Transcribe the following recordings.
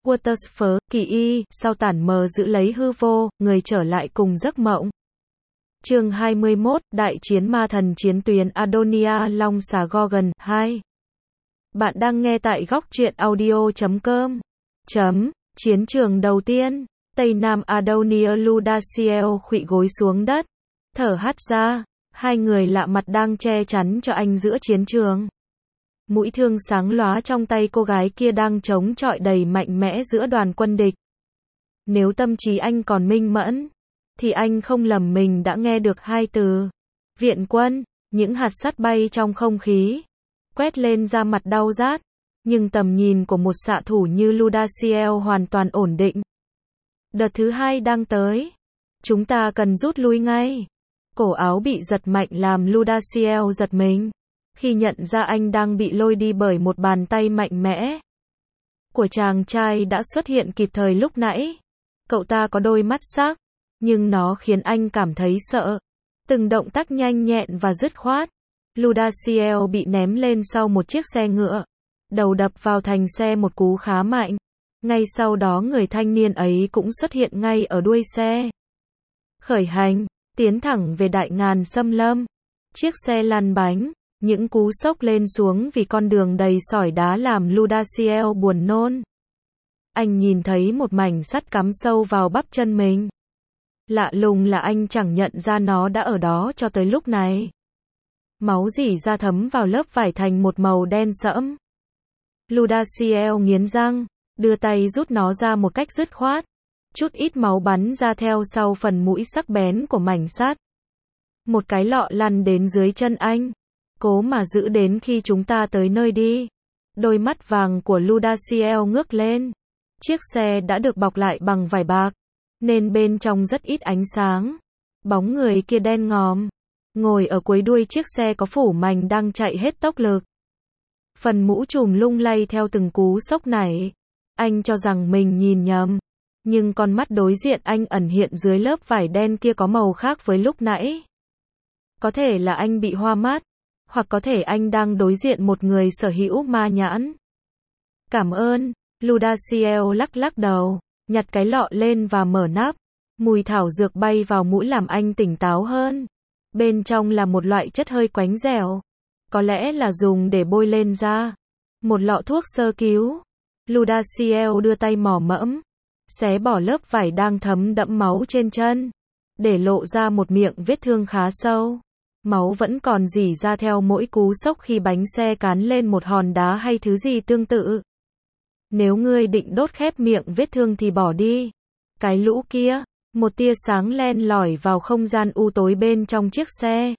Quarters kỳ y, sau tản mờ giữ lấy hư vô, người trở lại cùng giấc mộng. Chương 21, Đại chiến ma thần chiến tuyến Adonia Long xà Gorgon 2. Bạn đang nghe tại góc truyện audio.com. Chiến trường đầu tiên, Tây Nam Adonia Ludaciel khuỵu gối xuống đất, thở hắt ra, hai người lạ mặt đang che chắn cho anh giữa chiến trường. Mũi thương sáng lóa trong tay cô gái kia đang chống chọi đầy mạnh mẽ giữa đoàn quân địch. Nếu tâm trí anh còn minh mẫn, thì anh không lầm mình đã nghe được hai từ. Viện quân, những hạt sắt bay trong không khí, quét lên da mặt đau rát, nhưng tầm nhìn của một xạ thủ như Ludaciel hoàn toàn ổn định. Đợt thứ hai đang tới. Chúng ta cần rút lui ngay. Cổ áo bị giật mạnh làm Ludaciel giật mình, khi nhận ra anh đang bị lôi đi bởi một bàn tay mạnh mẽ của chàng trai đã xuất hiện kịp thời lúc nãy. Cậu ta có đôi mắt sắc, nhưng nó khiến anh cảm thấy sợ. Từng động tác nhanh nhẹn và dứt khoát. Ludaciel bị ném lên sau một chiếc xe ngựa. Đầu đập vào thành xe một cú khá mạnh. Ngay sau đó người thanh niên ấy cũng xuất hiện ngay ở đuôi xe. Khởi hành, tiến thẳng về đại ngàn xâm lâm. Chiếc xe lăn bánh, những cú sốc lên xuống vì con đường đầy sỏi đá làm Ludaciel buồn nôn. Anh nhìn thấy một mảnh sắt cắm sâu vào bắp chân mình. Lạ lùng là anh chẳng nhận ra nó đã ở đó cho tới lúc này. Máu rỉ ra thấm vào lớp vải thành một màu đen sẫm. Ludaciel nghiến răng, đưa tay rút nó ra một cách dứt khoát. Chút ít máu bắn ra theo sau phần mũi sắc bén của mảnh sắt. Một cái lọ lăn đến dưới chân anh. Cố mà giữ đến khi chúng ta tới nơi đi. Đôi mắt vàng của Ludaciel ngước lên. Chiếc xe đã được bọc lại bằng vải bạc, nên bên trong rất ít ánh sáng. Bóng người kia đen ngòm, ngồi ở cuối đuôi chiếc xe có phủ mành đang chạy hết tốc lực. Phần mũ trùm lung lay theo từng cú sốc nảy. Anh cho rằng mình nhìn nhầm, nhưng con mắt đối diện anh ẩn hiện dưới lớp vải đen kia có màu khác với lúc nãy. Có thể là anh bị hoa mắt, hoặc có thể anh đang đối diện một người sở hữu ma nhãn. Cảm ơn. Ludaciel lắc lắc đầu, nhặt cái lọ lên và mở nắp. Mùi thảo dược bay vào mũi làm anh tỉnh táo hơn. Bên trong là một loại chất hơi quánh dẻo, có lẽ là dùng để bôi lên da. Một lọ thuốc sơ cứu. Ludaciel đưa tay mò mẫm, xé bỏ lớp vải đang thấm đẫm máu trên chân, để lộ ra một miệng vết thương khá sâu. Máu vẫn còn rỉ ra theo mỗi cú sốc khi bánh xe cán lên một hòn đá hay thứ gì tương tự. Nếu ngươi định đốt khép miệng vết thương thì bỏ đi. Cái lũ kia. Một tia sáng len lỏi vào không gian u tối bên trong chiếc xe.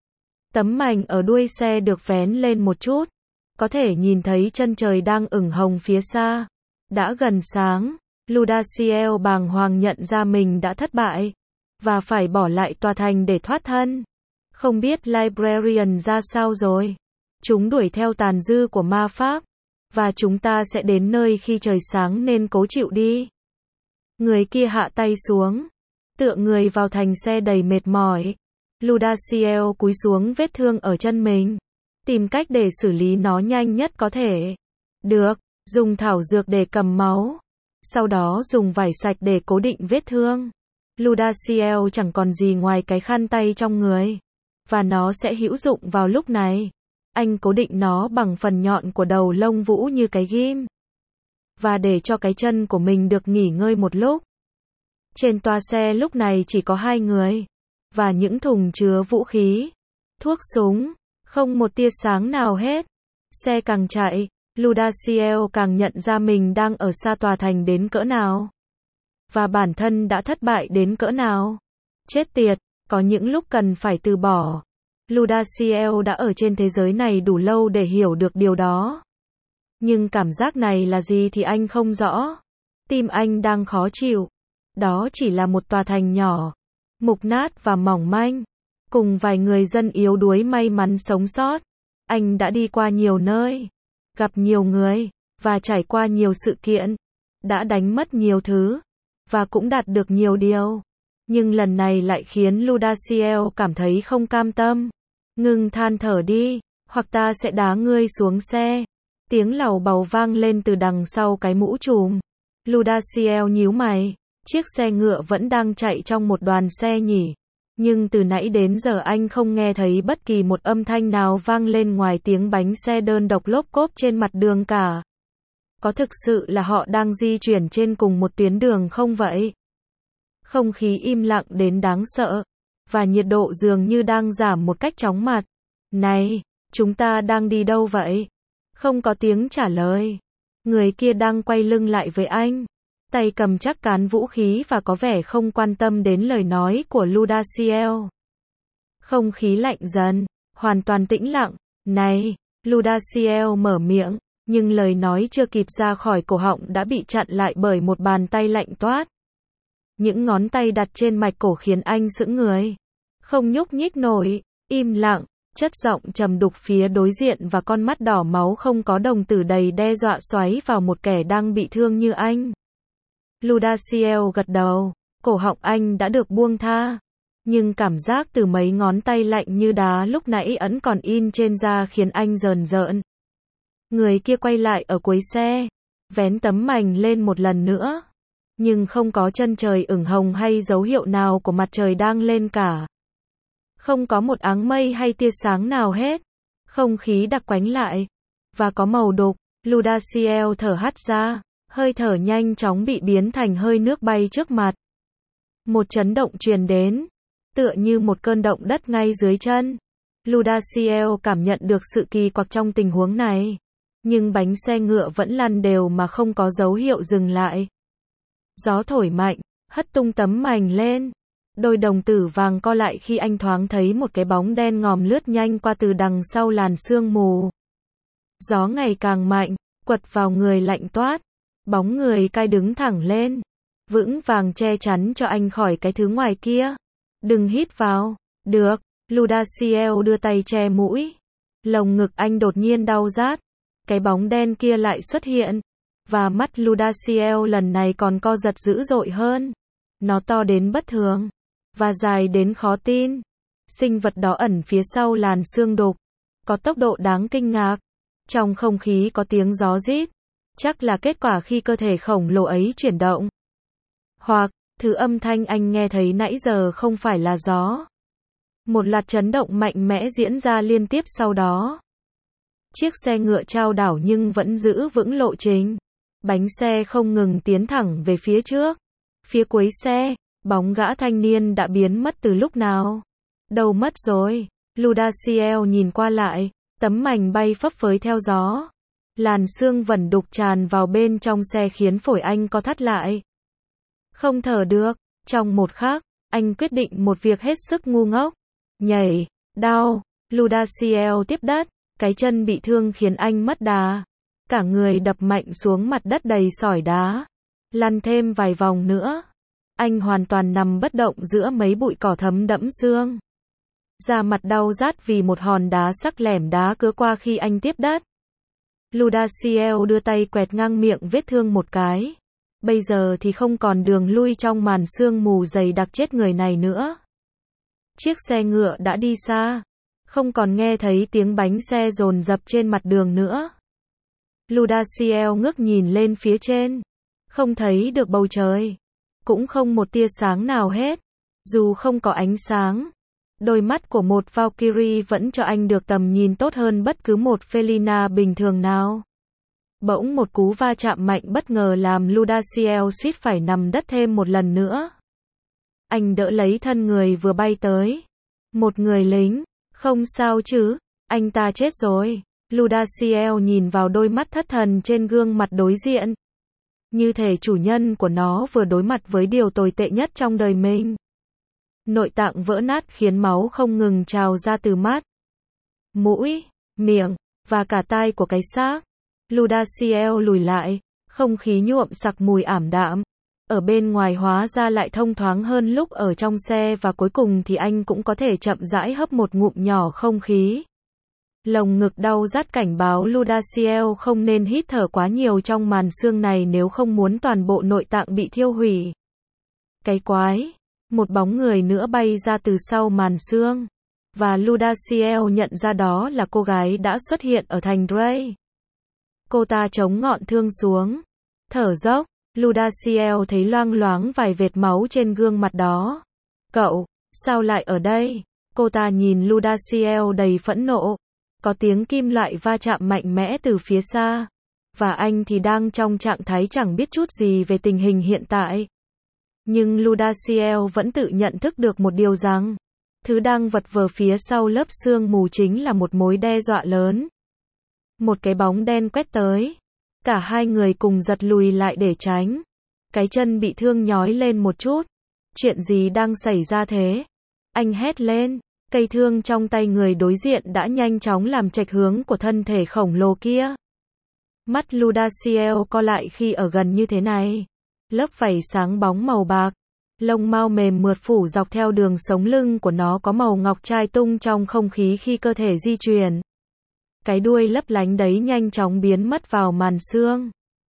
Tấm mành ở đuôi xe được vén lên một chút. Có thể nhìn thấy chân trời đang ửng hồng phía xa. Đã gần sáng. Ludaciel bàng hoàng nhận ra mình đã thất bại, và phải bỏ lại tòa thành để thoát thân. Không biết Librarian ra sao rồi. Chúng đuổi theo tàn dư của ma pháp. Và chúng ta sẽ đến nơi khi trời sáng nên cố chịu đi. Người kia hạ tay xuống, tựa người vào thành xe đầy mệt mỏi. Ludaciel cúi xuống vết thương ở chân mình, tìm cách để xử lý nó nhanh nhất có thể. Được, dùng thảo dược để cầm máu, sau đó dùng vải sạch để cố định vết thương. Ludaciel chẳng còn gì ngoài cái khăn tay trong người, và nó sẽ hữu dụng vào lúc này. Anh cố định nó bằng phần nhọn của đầu lông vũ như cái ghim, và để cho cái chân của mình được nghỉ ngơi một lúc. Trên toa xe lúc này chỉ có hai người, và những thùng chứa vũ khí, thuốc súng, không một tia sáng nào hết. Xe càng chạy, Ludaciel càng nhận ra mình đang ở xa tòa thành đến cỡ nào, và bản thân đã thất bại đến cỡ nào. Chết tiệt, có những lúc cần phải từ bỏ. Ludaciel đã ở trên thế giới này đủ lâu để hiểu được điều đó. Nhưng cảm giác này là gì thì anh không rõ. Tim anh đang khó chịu. Đó chỉ là một tòa thành nhỏ, mục nát và mỏng manh, cùng vài người dân yếu đuối may mắn sống sót. Anh đã đi qua nhiều nơi, gặp nhiều người, và trải qua nhiều sự kiện, đã đánh mất nhiều thứ, và cũng đạt được nhiều điều. Nhưng lần này lại khiến Ludaciel cảm thấy không cam tâm. Ngừng than thở đi, hoặc ta sẽ đá ngươi xuống xe. Tiếng làu bầu vang lên từ đằng sau cái mũ trùm. Ludaciel nhíu mày. Chiếc xe ngựa vẫn đang chạy trong một đoàn xe nhỉ? Nhưng từ nãy đến giờ anh không nghe thấy bất kỳ một âm thanh nào vang lên ngoài tiếng bánh xe đơn độc lốp cốp trên mặt đường cả. Có thực sự là họ đang di chuyển trên cùng một tuyến đường không vậy? Không khí im lặng đến đáng sợ, và nhiệt độ dường như đang giảm một cách chóng mặt. Này, chúng ta đang đi đâu vậy? Không có tiếng trả lời. Người kia đang quay lưng lại với anh, tay cầm chắc cán vũ khí và có vẻ không quan tâm đến lời nói của Ludaciel. Không khí lạnh dần, hoàn toàn tĩnh lặng. Này, Ludaciel mở miệng, nhưng lời nói chưa kịp ra khỏi cổ họng đã bị chặn lại bởi một bàn tay lạnh toát. Những ngón tay đặt trên mạch cổ khiến anh sững người. Không nhúc nhích nổi, im lặng, chất giọng trầm đục phía đối diện và con mắt đỏ máu không có đồng tử đầy đe dọa xoáy vào một kẻ đang bị thương như anh. Ludaciel gật đầu, cổ họng anh đã được buông tha. Nhưng cảm giác từ mấy ngón tay lạnh như đá lúc nãy ẩn còn in trên da khiến anh rờn rợn. Người kia quay lại ở cuối xe, vén tấm mành lên một lần nữa. Nhưng không có chân trời ửng hồng hay dấu hiệu nào của mặt trời đang lên cả. Không có một áng mây hay tia sáng nào hết. Không khí đặc quánh lại, và có màu đục. Ludaciel thở hắt ra, hơi thở nhanh chóng bị biến thành hơi nước bay trước mặt. Một chấn động truyền đến, tựa như một cơn động đất ngay dưới chân. Ludaciel cảm nhận được sự kỳ quặc trong tình huống này. Nhưng bánh xe ngựa vẫn lăn đều mà không có dấu hiệu dừng lại. Gió thổi mạnh, hất tung tấm mành lên. Đôi đồng tử vàng co lại khi anh thoáng thấy một cái bóng đen ngòm lướt nhanh qua từ đằng sau làn sương mù. Gió ngày càng mạnh, quật vào người lạnh toát. Bóng người cai đứng thẳng lên, vững vàng che chắn cho anh khỏi cái thứ ngoài kia. Đừng hít vào. Được. Ludaciel đưa tay che mũi. Lồng ngực anh đột nhiên đau rát. Cái bóng đen kia lại xuất hiện. Và mắt Ludaciel lần này còn co giật dữ dội hơn. Nó to đến bất thường. Và dài đến khó tin. Sinh vật đó ẩn phía sau làn sương đục. Có tốc độ đáng kinh ngạc. Trong không khí có tiếng gió rít. Chắc là kết quả khi cơ thể khổng lồ ấy chuyển động. Hoặc, thứ âm thanh anh nghe thấy nãy giờ không phải là gió. Một loạt chấn động mạnh mẽ diễn ra liên tiếp sau đó. Chiếc xe ngựa chao đảo nhưng vẫn giữ vững lộ trình. Bánh xe không ngừng tiến thẳng về phía trước. Phía cuối xe, bóng gã thanh niên đã biến mất từ lúc nào. Đâu mất rồi? Ludaciel nhìn qua lại, tấm mành bay phấp phới theo gió. Làn sương vẩn đục tràn vào bên trong xe khiến phổi anh co thắt lại. Không thở được. Trong một khắc, anh quyết định một việc hết sức ngu ngốc. Nhảy. Đau. Ludaciel tiếp đất. Cái chân bị thương khiến anh mất đà. Cả người đập mạnh xuống mặt đất đầy sỏi đá. Lăn thêm vài vòng nữa. Anh hoàn toàn nằm bất động giữa mấy bụi cỏ thấm đẫm sương. Da mặt đau rát vì một hòn đá sắc lẻm đá cứa qua khi anh tiếp đất. Ludaciel đưa tay quẹt ngang miệng vết thương một cái. Bây giờ thì không còn đường lui trong màn sương mù dày đặc chết người này nữa. Chiếc xe ngựa đã đi xa. Không còn nghe thấy tiếng bánh xe dồn dập trên mặt đường nữa. Ludaciel ngước nhìn lên phía trên. Không thấy được bầu trời. Cũng không một tia sáng nào hết. Dù không có ánh sáng, đôi mắt của một Valkyrie vẫn cho anh được tầm nhìn tốt hơn bất cứ một Felina bình thường nào. Bỗng một cú va chạm mạnh bất ngờ làm Ludaciel suýt phải nằm đất thêm một lần nữa. Anh đỡ lấy thân người vừa bay tới. Một người lính. Không sao chứ, anh ta chết rồi. Ludaciel nhìn vào đôi mắt thất thần trên gương mặt đối diện. Như thể chủ nhân của nó vừa đối mặt với điều tồi tệ nhất trong đời mình. Nội tạng vỡ nát khiến máu không ngừng trào ra từ mắt, mũi, miệng, và cả tai của cái xác. Ludaciel lùi lại, không khí nhuộm sặc mùi ảm đạm. Ở bên ngoài hóa ra lại thông thoáng hơn lúc ở trong xe và cuối cùng thì anh cũng có thể chậm rãi hấp một ngụm nhỏ không khí. Lồng ngực đau rát cảnh báo Ludaciel không nên hít thở quá nhiều trong màn sương này nếu không muốn toàn bộ nội tạng bị thiêu hủy. Cái quái! Một bóng người nữa bay ra từ sau màn sương. Và Ludaciel nhận ra đó là cô gái đã xuất hiện ở thành Drey. Cô ta chống ngọn thương xuống. Thở dốc. Ludaciel thấy loang loáng vài vệt máu trên gương mặt đó. Cậu, sao lại ở đây? Cô ta nhìn Ludaciel đầy phẫn nộ. Có tiếng kim loại va chạm mạnh mẽ từ phía xa. Và anh thì đang trong trạng thái chẳng biết chút gì về tình hình hiện tại. Nhưng Ludaciel vẫn tự nhận thức được một điều rằng, thứ đang vật vờ phía sau lớp sương mù chính là một mối đe dọa lớn. Một cái bóng đen quét tới. Cả hai người cùng giật lùi lại để tránh. Cái chân bị thương nhói lên một chút. Chuyện gì đang xảy ra thế? Anh hét lên. Cây thương trong tay người đối diện đã nhanh chóng làm chệch hướng của thân thể khổng lồ kia. Mắt Ludaciel co lại khi ở gần như thế này. Lớp vảy sáng bóng màu bạc. Lông mao mềm mượt phủ dọc theo đường sống lưng của nó có màu ngọc trai tung trong không khí khi cơ thể di chuyển. Cái đuôi lấp lánh đấy nhanh chóng biến mất vào màn sương.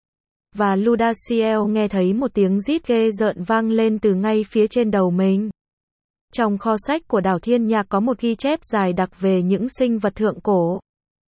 Và Ludaciel nghe thấy một tiếng rít ghê rợn vang lên từ ngay phía trên đầu mình. Trong kho sách của đảo Thiên Nhạc có một ghi chép dài đặc về những sinh vật thượng cổ.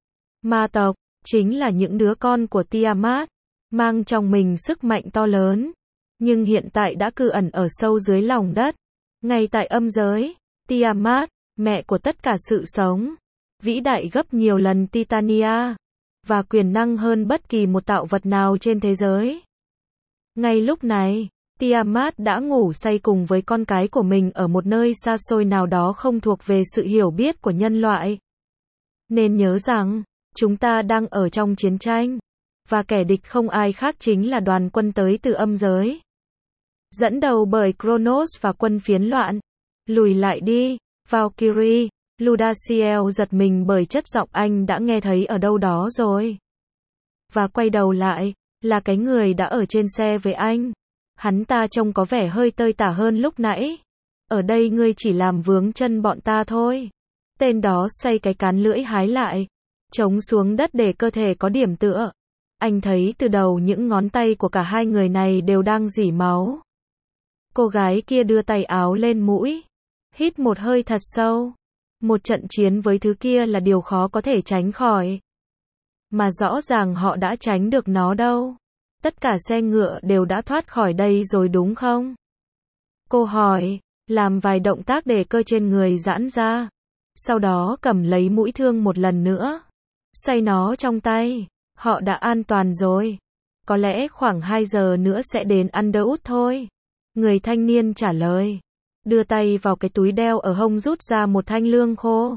Ma tộc, chính là những đứa con của Tiamat, mang trong mình sức mạnh to lớn. Nhưng hiện tại đã cư ẩn ở sâu dưới lòng đất. Ngay tại âm giới, Tiamat, mẹ của tất cả sự sống. Vĩ đại gấp nhiều lần Titania. Và quyền năng hơn bất kỳ một tạo vật nào trên thế giới. Ngay lúc này, Tiamat đã ngủ say cùng với con cái của mình ở một nơi xa xôi nào đó không thuộc về sự hiểu biết của nhân loại. Nên nhớ rằng, chúng ta đang ở trong chiến tranh. Và kẻ địch không ai khác chính là đoàn quân tới từ âm giới. Dẫn đầu bởi Kronos và quân phiến loạn. Lùi lại đi, Valkyrie. Ludaciel giật mình bởi chất giọng anh đã nghe thấy ở đâu đó rồi. Và quay đầu lại, là cái người đã ở trên xe với anh. Hắn ta trông có vẻ hơi tơi tả hơn lúc nãy. Ở đây ngươi chỉ làm vướng chân bọn ta thôi. Tên đó xoay cái cán lưỡi hái lại. Chống xuống đất để cơ thể có điểm tựa. Anh thấy từ đầu những ngón tay của cả hai người này đều đang rỉ máu. Cô gái kia đưa tay áo lên mũi. Hít một hơi thật sâu. Một trận chiến với thứ kia là điều khó có thể tránh khỏi. Mà rõ ràng họ đã tránh được nó đâu. Tất cả xe ngựa đều đã thoát khỏi đây rồi đúng không? Cô hỏi, làm vài động tác để cơ trên người giãn ra. Sau đó cầm lấy mũi thương một lần nữa. Xoay nó trong tay. Họ đã an toàn rồi. Có lẽ khoảng 2 giờ nữa sẽ đến Underwood thôi. Người thanh niên trả lời. Đưa tay vào cái túi đeo ở hông rút ra một thanh lương khô.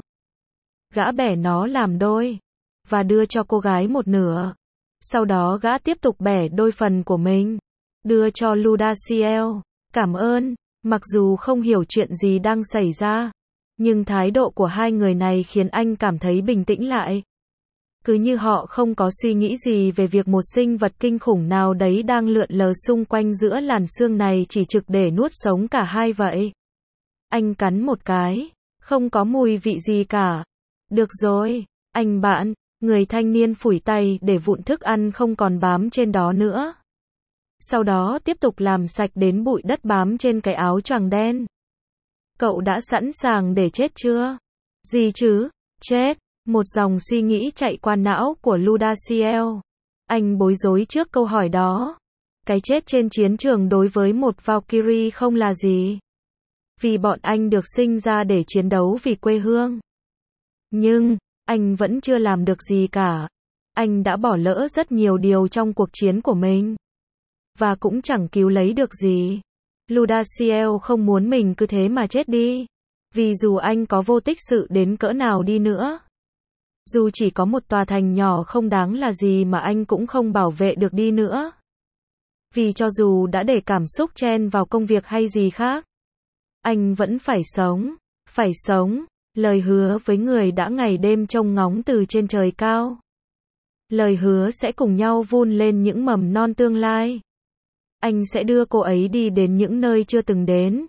Gã bẻ nó làm đôi. Và đưa cho cô gái một nửa. Sau đó gã tiếp tục bẻ đôi phần của mình. Đưa cho Ludaciel. Cảm ơn. Mặc dù không hiểu chuyện gì đang xảy ra. Nhưng thái độ của hai người này khiến anh cảm thấy bình tĩnh lại. Cứ như họ không có suy nghĩ gì về việc một sinh vật kinh khủng nào đấy đang lượn lờ xung quanh giữa làn sương này chỉ trực để nuốt sống cả hai vậy. Anh cắn một cái. Không có mùi vị gì cả. Được rồi, anh bạn. Người thanh niên phủi tay để vụn thức ăn không còn bám trên đó nữa. Sau đó tiếp tục làm sạch đến bụi đất bám trên cái áo choàng đen. Cậu đã sẵn sàng để chết chưa? Gì chứ? Chết. Một dòng suy nghĩ chạy qua não của Ludaciel. Anh bối rối trước câu hỏi đó. Cái chết trên chiến trường đối với một Valkyrie không là gì. Vì bọn anh được sinh ra để chiến đấu vì quê hương. Nhưng, anh vẫn chưa làm được gì cả. Anh đã bỏ lỡ rất nhiều điều trong cuộc chiến của mình. Và cũng chẳng cứu lấy được gì. Ludaciel không muốn mình cứ thế mà chết đi. Vì dù anh có vô tích sự đến cỡ nào đi nữa. Dù chỉ có một tòa thành nhỏ không đáng là gì mà anh cũng không bảo vệ được đi nữa. Vì cho dù đã để cảm xúc chen vào công việc hay gì khác. Anh vẫn phải sống. Phải sống. Lời hứa với người đã ngày đêm trông ngóng từ trên trời cao. Lời hứa sẽ cùng nhau vun lên những mầm non tương lai. Anh sẽ đưa cô ấy đi đến những nơi chưa từng đến.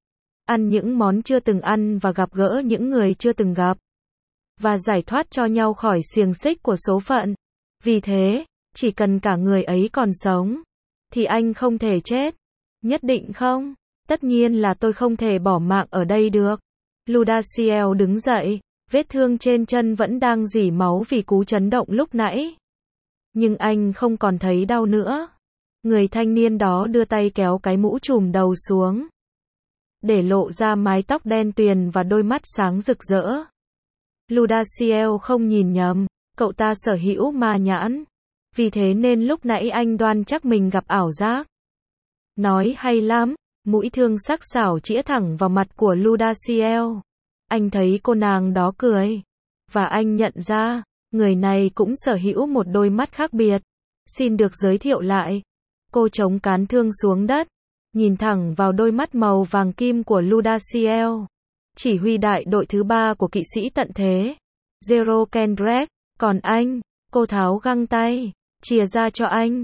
Ăn những món chưa từng ăn và gặp gỡ những người chưa từng gặp. Và giải thoát cho nhau khỏi xiềng xích của số phận. Vì thế, chỉ cần cả người ấy còn sống, thì anh không thể chết. Nhất định không? Tất nhiên là tôi không thể bỏ mạng ở đây được. Ludaciel đứng dậy, vết thương trên chân vẫn đang rỉ máu vì cú chấn động lúc nãy. Nhưng anh không còn thấy đau nữa. Người thanh niên đó đưa tay kéo cái mũ trùm đầu xuống, để lộ ra mái tóc đen tuyền và đôi mắt sáng rực rỡ. Ludaciel không nhìn nhầm, cậu ta sở hữu ma nhãn. Vì thế nên lúc nãy anh đoan chắc mình gặp ảo giác. Nói hay lắm, mũi thương sắc sảo chĩa thẳng vào mặt của Ludaciel. Anh thấy cô nàng đó cười. Và anh nhận ra, người này cũng sở hữu một đôi mắt khác biệt. Xin được giới thiệu lại. Cô chống cán thương xuống đất, nhìn thẳng vào đôi mắt màu vàng kim của Ludaciel. Chỉ huy đại đội thứ 3 của kỵ sĩ tận thế. Zero Kendrick. Còn anh, cô tháo găng tay, chìa ra cho anh.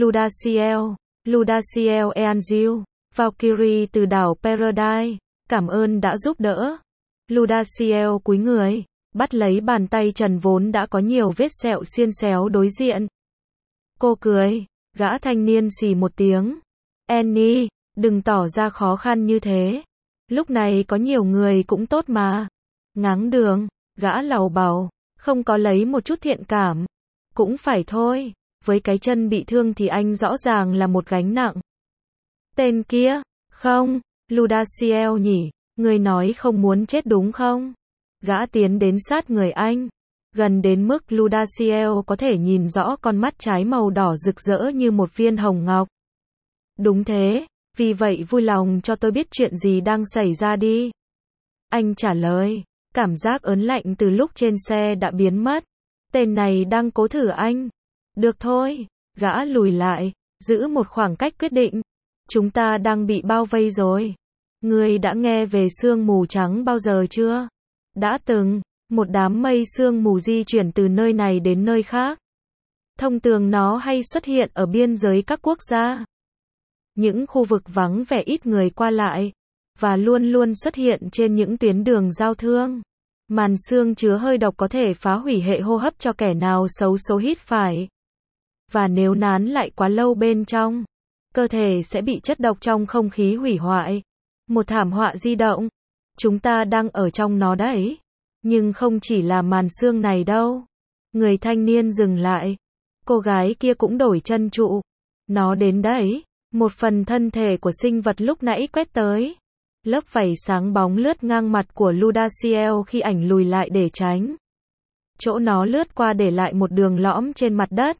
Ludaciel Eanziu, Valkyrie từ đảo Paradise. Cảm ơn đã giúp đỡ. Ludaciel cúi người, bắt lấy bàn tay trần vốn đã có nhiều vết sẹo xiên xéo đối diện. Cô cười, gã thanh niên xì một tiếng. Annie, đừng tỏ ra khó khăn như thế. Lúc này có nhiều người cũng tốt mà. Ngáng đường, gã lầu bầu, không có lấy một chút thiện cảm. Cũng phải thôi, với cái chân bị thương thì anh rõ ràng là một gánh nặng. Tên kia, không, Ludaciel nhỉ, người nói không muốn chết đúng không? Gã tiến đến sát người anh, gần đến mức Ludaciel có thể nhìn rõ con mắt trái màu đỏ rực rỡ như một viên hồng ngọc. Đúng thế, vì vậy vui lòng cho tôi biết chuyện gì đang xảy ra đi. Anh trả lời, cảm giác ớn lạnh từ lúc trên xe đã biến mất. Tên này đang cố thử anh. Được thôi, gã lùi lại, giữ một khoảng cách quyết định. Chúng ta đang bị bao vây rồi. Ngươi đã nghe về sương mù trắng bao giờ chưa? Đã từng, một đám mây sương mù di chuyển từ nơi này đến nơi khác. Thông thường nó hay xuất hiện ở biên giới các quốc gia. Những khu vực vắng vẻ ít người qua lại. Và luôn luôn xuất hiện trên những tuyến đường giao thương. Màn sương chứa hơi độc có thể phá hủy hệ hô hấp cho kẻ nào xấu số hít phải. Và nếu nán lại quá lâu bên trong, cơ thể sẽ bị chất độc trong không khí hủy hoại. Một thảm họa di động. Chúng ta đang ở trong nó đấy. Nhưng không chỉ là màn sương này đâu. Người thanh niên dừng lại. Cô gái kia cũng đổi chân trụ. Nó đến đấy. Một phần thân thể của sinh vật lúc nãy quét tới. Lớp vảy sáng bóng lướt ngang mặt của Ludaciel khi ảnh lùi lại để tránh. Chỗ nó lướt qua để lại một đường lõm trên mặt đất.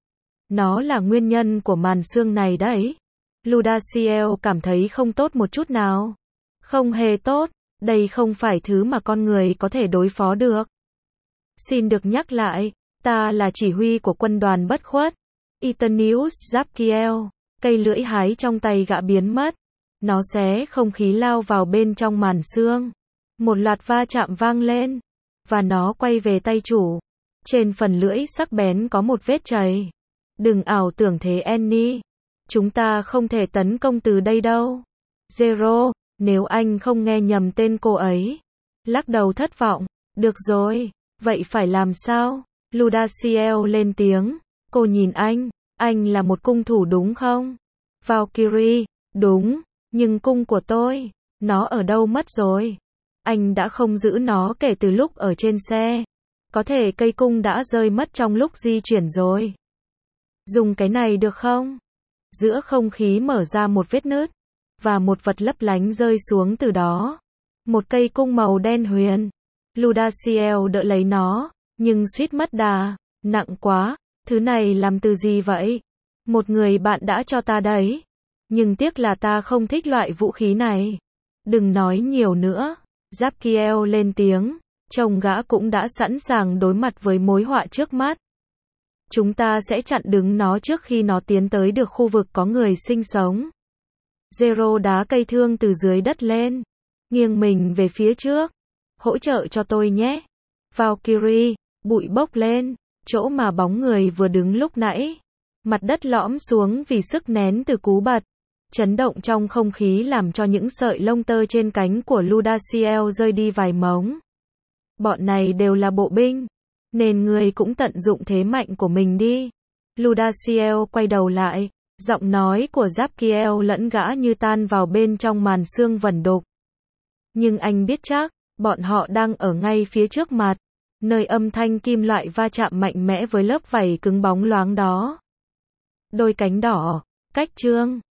Nó là nguyên nhân của màn sương này đấy. Ludaciel cảm thấy không tốt một chút nào. Không hề tốt, đây không phải thứ mà con người có thể đối phó được. Xin được nhắc lại, ta là chỉ huy của quân đoàn bất khuất. Etanius Zapkiel, cây lưỡi hái trong tay gã biến mất. Nó xé không khí lao vào bên trong màn sương. Một loạt va chạm vang lên. Và nó quay về tay chủ. Trên phần lưỡi sắc bén có một vết chày. Đừng ảo tưởng thế Annie. Chúng ta không thể tấn công từ đây đâu. Zero, nếu anh không nghe nhầm tên cô ấy. Lắc đầu thất vọng. Được rồi, vậy phải làm sao? Ludaciel lên tiếng. Cô nhìn anh là một cung thủ đúng không? Valkyrie, đúng, nhưng cung của tôi, nó ở đâu mất rồi? Anh đã không giữ nó kể từ lúc ở trên xe. Có thể cây cung đã rơi mất trong lúc di chuyển rồi. Dùng cái này được không? Giữa không khí mở ra một vết nứt. Và một vật lấp lánh rơi xuống từ đó. Một cây cung màu đen huyền. Ludaciel đỡ lấy nó, nhưng suýt mất đà. Nặng quá, thứ này làm từ gì vậy? Một người bạn đã cho ta đấy. Nhưng tiếc là ta không thích loại vũ khí này. Đừng nói nhiều nữa. Zapkiel lên tiếng. Chồng gã cũng đã sẵn sàng đối mặt với mối họa trước mắt. Chúng ta sẽ chặn đứng nó trước khi nó tiến tới được khu vực có người sinh sống. Zero đá cây thương từ dưới đất lên. Nghiêng mình về phía trước. Hỗ trợ cho tôi nhé. Valkyrie, bụi bốc lên. Chỗ mà bóng người vừa đứng lúc nãy. Mặt đất lõm xuống vì sức nén từ cú bật. Chấn động trong không khí làm cho những sợi lông tơ trên cánh của Ludaciel rơi đi vài mống. Bọn này đều là bộ binh. Nên người cũng tận dụng thế mạnh của mình đi. Ludaciel quay đầu lại. Giọng nói của Zapkiel lẫn gã như tan vào bên trong màn sương vẩn đục. Nhưng anh biết chắc, bọn họ đang ở ngay phía trước mặt. Nơi âm thanh kim loại va chạm mạnh mẽ với lớp vảy cứng bóng loáng đó. Đôi cánh đỏ, Cách chương